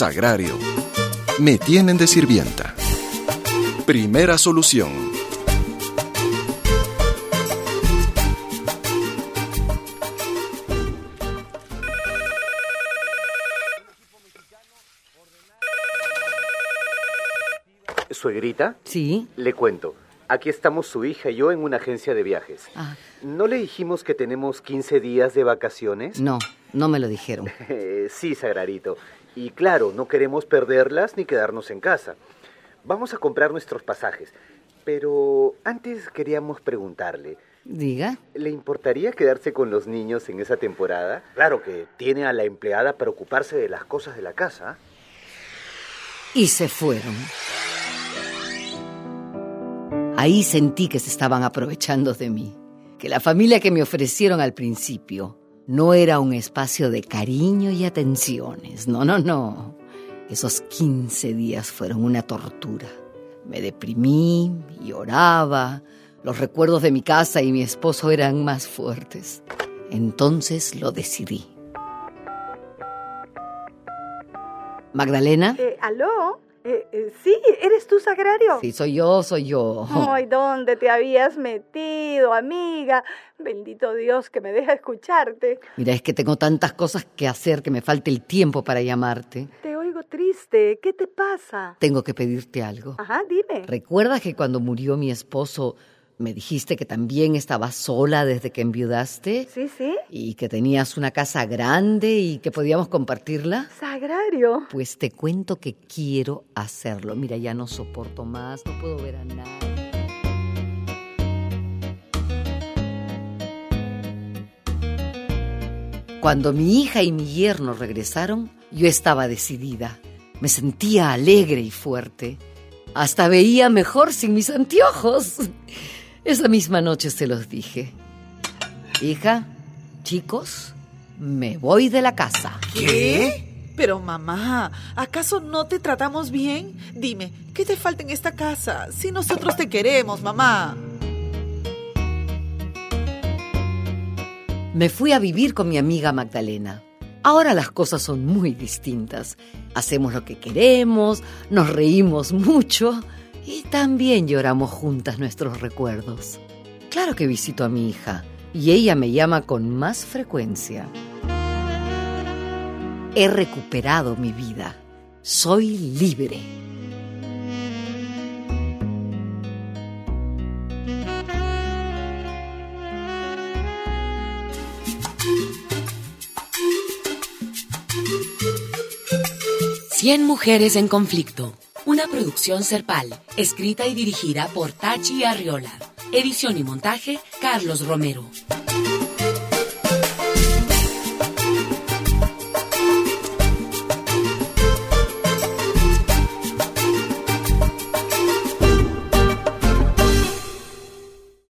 Sagrario. Me tienen de sirvienta. Primera solución. ¿Suegrita? Sí. Le cuento. Aquí estamos su hija y yo en una agencia de viajes. ¿No le dijimos que tenemos 15 días de vacaciones? No, no me lo dijeron. Sí, Sagrarito. Y claro, no queremos perderlas ni quedarnos en casa. Vamos a comprar nuestros pasajes. Pero antes queríamos preguntarle. Diga. ¿Le importaría quedarse con los niños en esa temporada? Claro que tiene a la empleada para ocuparse de las cosas de la casa. Y se fueron. Ahí sentí que se estaban aprovechando de mí, que la familia que me ofrecieron al principio no era un espacio de cariño y atenciones. No. Esos 15 días fueron una tortura. Me deprimí, lloraba, los recuerdos de mi casa y mi esposo eran más fuertes. Entonces lo decidí. ¿Magdalena? ¿Aló? Sí, ¿eres tú, Sagrario? Sí, soy yo. Ay, ¿dónde te habías metido, amiga? Bendito Dios que me deja escucharte. Mira, es que tengo tantas cosas que hacer que me falta el tiempo para llamarte. Te oigo triste. ¿Qué te pasa? Tengo que pedirte algo. Ajá, dime. ¿Recuerdas que cuando murió mi esposo me dijiste que también estabas sola desde que enviudaste? Sí. Y que tenías una casa grande y que podíamos compartirla. Sagrario. Pues te cuento que quiero hacerlo. Mira, ya no soporto más, no puedo ver a nadie. Cuando mi hija y mi yerno regresaron, yo estaba decidida. Me sentía alegre y fuerte. Hasta veía mejor sin mis anteojos. Esa misma noche se los dije. Hija, chicos, me voy de la casa. ¿Qué? Pero mamá, ¿acaso no te tratamos bien? Dime, ¿qué te falta en esta casa? Si nosotros te queremos, mamá. Me fui a vivir con mi amiga Magdalena. Ahora las cosas son muy distintas. Hacemos lo que queremos, nos reímos mucho y también lloramos juntas nuestros recuerdos. Claro que visito a mi hija y ella me llama con más frecuencia. He recuperado mi vida. Soy libre. Cien mujeres en conflicto. Una producción Serpal, escrita y dirigida por Tachi Arriola. Edición y montaje, Carlos Romero.